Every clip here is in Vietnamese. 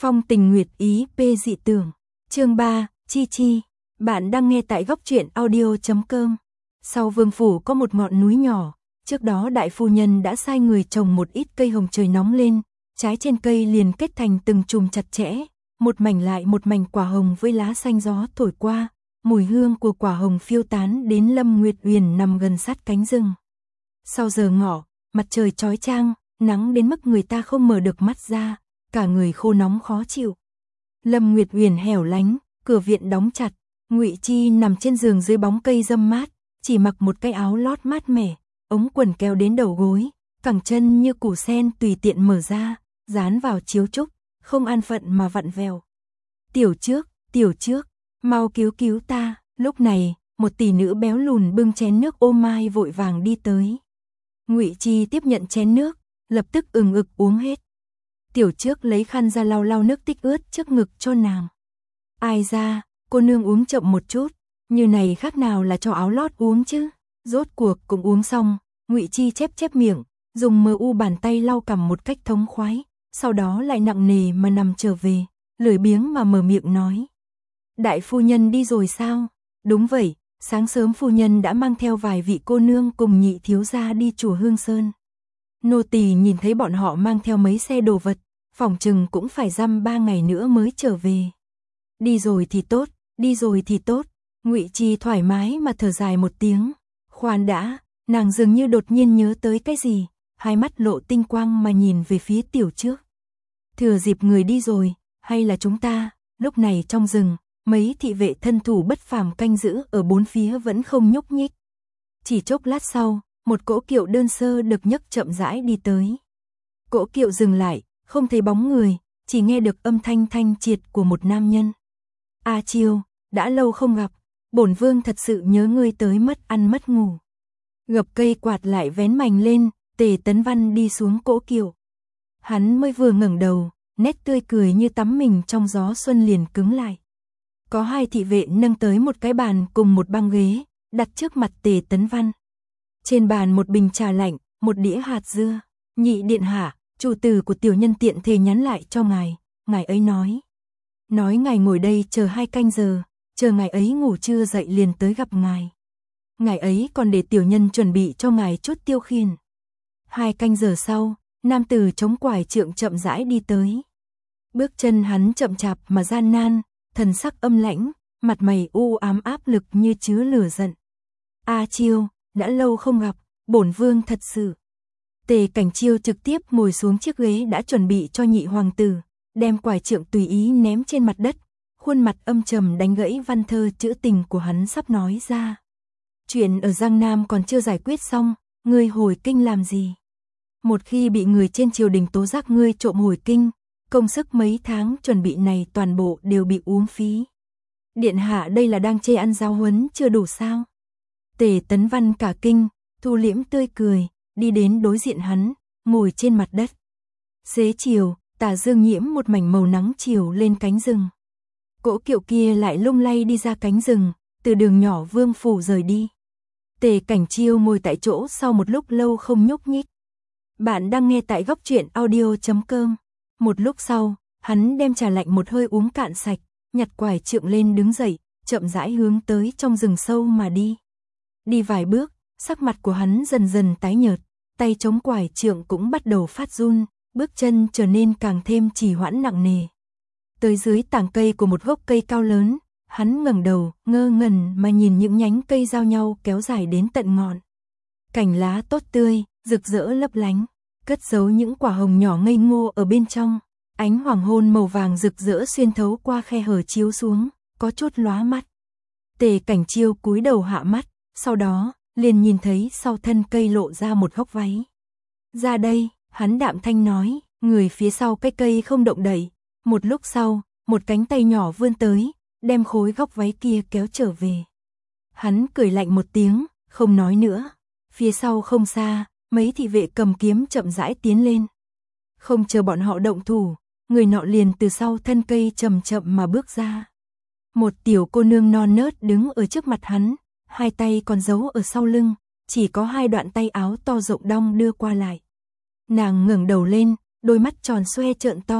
Phong tình nguyệt ý p dị tưởng. Chương 3, Chi Chi. Bạn đang nghe tại góc truyện audio.com. Sau vương phủ có một ngọn núi nhỏ, trước đó đại phu nhân đã sai người trồng một ít cây hồng trời nóng lên, trái trên cây liền kết thành từng chùm chặt chẽ, một mảnh lại một mảnh quả hồng với lá xanh gió thổi qua, mùi hương của quả hồng phiêu tán đến Lâm Nguyệt Uyển nằm gần sát cánh rừng. Sau giờ ngọ, mặt trời chói chang, nắng đến mức người ta không mở được mắt ra, cả người khô nóng khó chịu. Lâm Nguyệt Uyển hẻo lánh, cửa viện đóng chặt, Ngụy Chi nằm trên giường dưới bóng cây râm mát, chỉ mặc một cái áo lót mát mẻ, ống quần kéo đến đầu gối, cẳng chân như củ sen tùy tiện mở ra, dán vào chiếu trúc, không an phận mà vặn vẹo. Tiểu trước, mau cứu cứu ta. Lúc này, một tỷ nữ béo lùn bưng chén nước ô mai vội vàng đi tới. Ngụy Chi tiếp nhận chén nước, lập tức ừng ực uống hết. Tiểu trước lấy khăn ra lau lau nước tích ướt trước ngực cho nàng. Ai ra, cô nương uống chậm một chút, như này khác nào là cho áo lót uống chứ. Rốt cuộc cũng uống xong, Ngụy Chi chép miệng, dùng mờ u bàn tay lau cằm một cách thống khoái, sau đó lại nặng nề mà nằm trở về, lười biếng mà mở miệng nói. Đại phu nhân đi rồi sao? Đúng vậy, sáng sớm phu nhân đã mang theo vài vị cô nương cùng nhị thiếu gia đi chùa Hương Sơn. Nô tỳ nhìn thấy bọn họ mang theo mấy xe đồ vật, phỏng chừng cũng phải dăm 3 ngày nữa mới trở về. Đi rồi thì tốt, Ngụy Chi thoải mái mà thở dài một tiếng. Khoan đã, nàng dường như đột nhiên nhớ tới cái gì, hai mắt lộ tinh quang mà nhìn về phía tiểu trước. Thừa dịp người đi rồi, hay là chúng ta? Lúc này trong rừng, mấy thị vệ thân thủ bất phàm canh giữ ở bốn phía vẫn không nhúc nhích. Chỉ chốc lát sau, một cỗ kiệu đơn sơ được nhấc chậm rãi đi tới. Cỗ kiệu dừng lại, không thấy bóng người, chỉ nghe được âm thanh thanh triệt của một nam nhân. A Chiêu, đã lâu không gặp, bổn vương thật sự nhớ ngươi tới mất ăn mất ngủ. Gập cây quạt lại vén mành lên, Tề Tấn Văn đi xuống cỗ kiệu. Hắn mới vừa ngẩng đầu, nét tươi cười như tắm mình trong gió xuân liền cứng lại. Có hai thị vệ nâng tới một cái bàn cùng một băng ghế, đặt trước mặt Tề Tấn Văn. Trên bàn một bình trà lạnh, một đĩa hạt dưa. Nhị điện hạ, chủ tử của tiểu nhân tiện thể nhắn lại cho ngài ấy nói ngài ngồi đây chờ 2 canh giờ, chờ ngài ấy ngủ trưa dậy liền tới gặp ngài. Ngài ấy còn để tiểu nhân chuẩn bị cho ngài chút tiêu khiển. 2 canh giờ sau, nam tử chống quải trượng chậm rãi đi tới. Bước chân hắn chậm chạp mà gian nan, thần sắc âm lãnh, mặt mày u ám áp lực như chứa lửa giận. A Chiêu, đã lâu không gặp, bổn vương thật sự. Tề Cảnh Chiêu trực tiếp ngồi xuống chiếc ghế đã chuẩn bị cho nhị hoàng tử, đem quải trượng tùy ý ném trên mặt đất, khuôn mặt âm trầm đánh gãy văn thơ trữ tình của hắn sắp nói ra. Chuyện ở Giang Nam còn chưa giải quyết xong, ngươi hồi kinh làm gì? Một khi bị người trên triều đình tố giác ngươi trộm hồi kinh, công sức mấy tháng chuẩn bị này toàn bộ đều bị uống phí. Điện hạ đây là đang chê ăn giáo huấn chưa đủ sao? Tề Tấn Văn cả kinh, thu liễm tươi cười, đi đến đối diện hắn, ngồi trên mặt đất. Xế chiều, tà dương nhiễm một mảnh màu nắng chiều lên cánh rừng. Cỗ kiệu kia lại lung lay đi ra cánh rừng, từ đường nhỏ vương phủ rời đi. Tề Cảnh Chiêu ngồi tại chỗ sau một lúc lâu không nhúc nhích. Bạn đang nghe tại góc truyện audio.com. Một lúc sau, hắn đem trà lạnh một hơi uống cạn sạch, nhặt quải trượng lên đứng dậy, chậm rãi hướng tới trong rừng sâu mà đi. Đi vài bước, sắc mặt của hắn dần dần tái nhợt, tay chống quải trượng cũng bắt đầu phát run, bước chân trở nên càng thêm trì hoãn nặng nề. Tới dưới tảng cây của một gốc cây cao lớn, hắn ngẩng đầu, ngơ ngẩn mà nhìn những nhánh cây giao nhau kéo dài đến tận ngọn. Cành lá tốt tươi, rực rỡ lấp lánh, cất giấu những quả hồng nhỏ ngây ngô ở bên trong. Ánh hoàng hôn màu vàng rực rỡ xuyên thấu qua khe hở chiếu xuống, có chút lóa mắt. Tề Cảnh Chiêu cúi đầu hạ mắt, sau đó liền nhìn thấy sau thân cây lộ ra một góc váy. Ra đây, hắn đạm thanh nói, người phía sau cái cây không động đậy. Một lúc sau, một cánh tay nhỏ vươn tới, đem khối góc váy kia kéo trở về. Hắn cười lạnh một tiếng, không nói nữa. Phía sau không xa, mấy thị vệ cầm kiếm chậm rãi tiến lên. Không chờ bọn họ động thủ, người nọ liền từ sau thân cây chậm chậm mà bước ra. Một tiểu cô nương non nớt đứng ở trước mặt hắn, hai tay còn giấu ở sau lưng, chỉ có 2 đoạn tay áo to rộng đong đưa qua lại. Nàng ngẩng đầu lên, đôi mắt tròn xoe trợn to,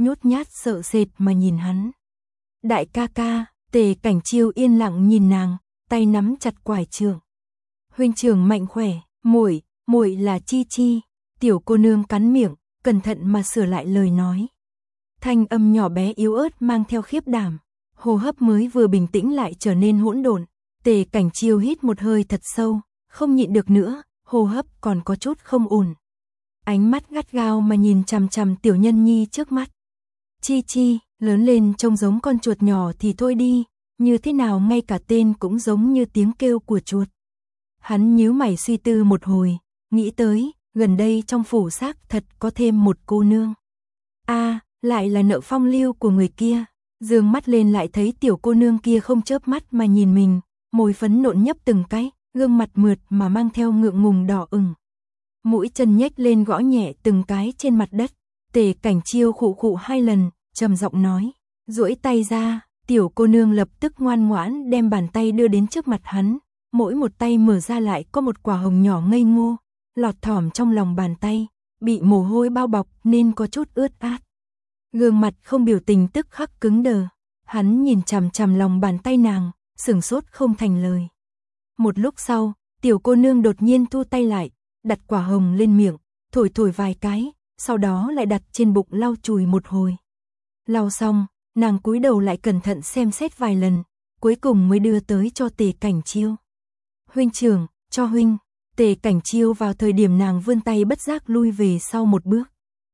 nhút nhát sợ sệt mà nhìn hắn. Đại ca ca, Tề Cảnh Chiêu yên lặng nhìn nàng, tay nắm chặt quải trượng. Huynh trưởng mạnh khỏe, muội là Chi Chi. Tiểu cô nương cắn miệng, cẩn thận mà sửa lại lời nói. Thanh âm nhỏ bé yếu ớt mang theo khiếp đảm, hô hấp mới vừa bình tĩnh lại trở nên hỗn độn. Tề Cảnh Chiêu hít một hơi thật sâu, không nhịn được nữa, hô hấp còn có chút không ổn. Ánh mắt gắt gao mà nhìn chằm chằm tiểu nhân nhi trước mắt. Chi Chi, lớn lên trông giống con chuột nhỏ thì thôi đi, như thế nào ngay cả tên cũng giống như tiếng kêu của chuột. Hắn nhíu mày suy tư một hồi, nghĩ tới, gần đây trong phủ xác thật có thêm một cô nương. Lại là Nợ Phong Lưu của người kia. Dương mắt lên lại thấy tiểu cô nương kia không chớp mắt mà nhìn mình, môi phấn nộn nhấp từng cái, gương mặt mượt mà mang theo ngượng ngùng đỏ ửng. Mũi chân nhếch lên gõ nhẹ từng cái trên mặt đất. Tề Cảnh Chiêu khụ khụ 2 lần, trầm giọng nói, duỗi tay ra. Tiểu cô nương lập tức ngoan ngoãn đem bàn tay đưa đến trước mặt hắn, mỗi một tay mở ra lại có một quả hồng nhỏ ngây ngô, lọt thỏm trong lòng bàn tay, bị mồ hôi bao bọc nên có chút ướt át. Gương mặt không biểu tình tức khắc cứng đờ, hắn nhìn chằm chằm lòng bàn tay nàng, sửng sốt không thành lời. Một lúc sau, tiểu cô nương đột nhiên thu tay lại, đặt quả hồng lên miệng, thổi thổi vài cái, sau đó lại đặt trên bụng lau chùi một hồi. Lau xong, nàng cúi đầu lại cẩn thận xem xét vài lần, cuối cùng mới đưa tới cho Tề Cảnh Chiêu. Huynh trưởng, cho huynh. Tề Cảnh Chiêu vào thời điểm nàng vươn tay bất giác lui về sau một bước.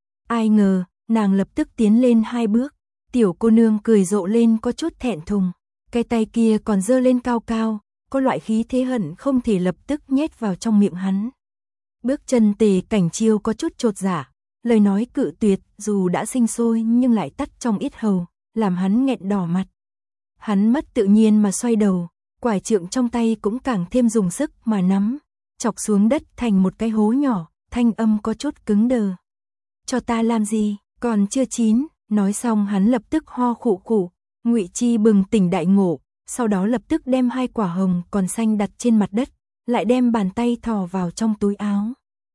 Ai ngờ, nàng lập tức tiến lên 2 bước. Tiểu cô nương cười rộ lên có chút thẹn thùng. Cái tay kia còn giơ lên cao cao, có loại khí thế hận không thể lập tức nhét vào trong miệng hắn. Bước chân Tề Cảnh Chiêu có chút chột dạ, lời nói cự tuyệt dù đã sinh sôi nhưng lại tắt trong yết hầu, làm hắn nghẹn đỏ mặt. Hắn mất tự nhiên mà xoay đầu, quải trượng trong tay cũng càng thêm dùng sức mà nắm, chọc xuống đất thành một cái hố nhỏ, thanh âm có chút cứng đờ. Cho ta làm gì, còn chưa chín. Nói xong hắn lập tức ho khụ khụ. Ngụy Chi bừng tỉnh đại ngộ, sau đó lập tức đem 2 quả hồng còn xanh đặt trên mặt đất, lại đem bàn tay thò vào trong túi áo.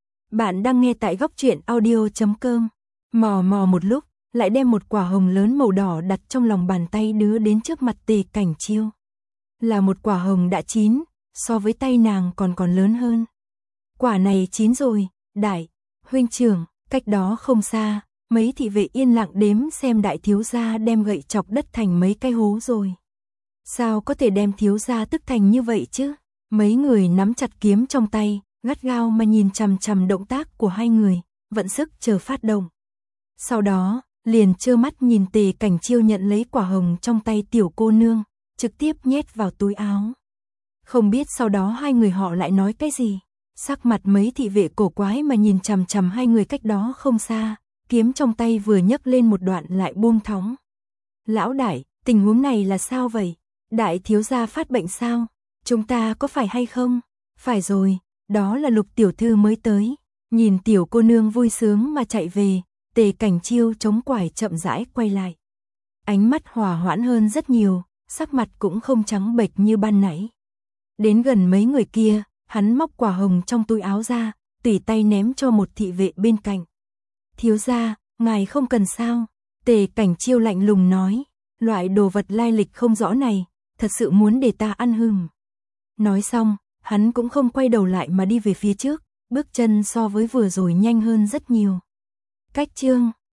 Bạn đang nghe tại góc truyện audio.com. Mò một lúc, lại đem một quả hồng lớn màu đỏ đặt trong lòng bàn tay đưa đến trước mặt Tề Cảnh Chiêu. Là một quả hồng đã chín, so với tay nàng còn lớn hơn. Quả này chín rồi, đại huynh trưởng. Cách đó không xa, mấy thị vệ yên lặng đếm xem đại thiếu gia đem gậy chọc đất thành mấy cái hố rồi. Sao có thể đem thiếu gia tức thành như vậy chứ? Mấy người nắm chặt kiếm trong tay, gắt gao mà nhìn chằm chằm động tác của 2 người, vận sức chờ phát động. Sau đó, liền trơ mắt nhìn Tề Cảnh Chiêu nhận lấy quả hồng trong tay tiểu cô nương, trực tiếp nhét vào túi áo. Không biết sau đó 2 người họ lại nói cái gì. Sắc mặt mấy thị vệ cổ quái mà nhìn chằm chằm 2 người cách đó không xa, kiếm trong tay vừa nhấc lên một đoạn lại buông thõng. Lão đại, tình huống này là sao vậy? Đại thiếu gia phát bệnh sao? Chúng ta có phải hay không? Phải rồi, đó là Lục tiểu thư mới tới. Nhìn tiểu cô nương vui sướng mà chạy về, Tề Cảnh Chiêu chống quải chậm rãi quay lại. Ánh mắt hòa hoãn hơn rất nhiều, sắc mặt cũng không trắng bệch như ban nãy. Đến gần mấy người kia, hắn móc quả hồng trong túi áo ra, tùy tay ném cho một thị vệ bên cạnh. Thiếu gia, ngài không cần sao? Tề Cảnh Chiêu lạnh lùng nói, loại đồ vật lai lịch không rõ này, thật sự muốn để ta ăn hừm. Nói xong, hắn cũng không quay đầu lại mà đi về phía trước, bước chân so với vừa rồi nhanh hơn rất nhiều. Cách chương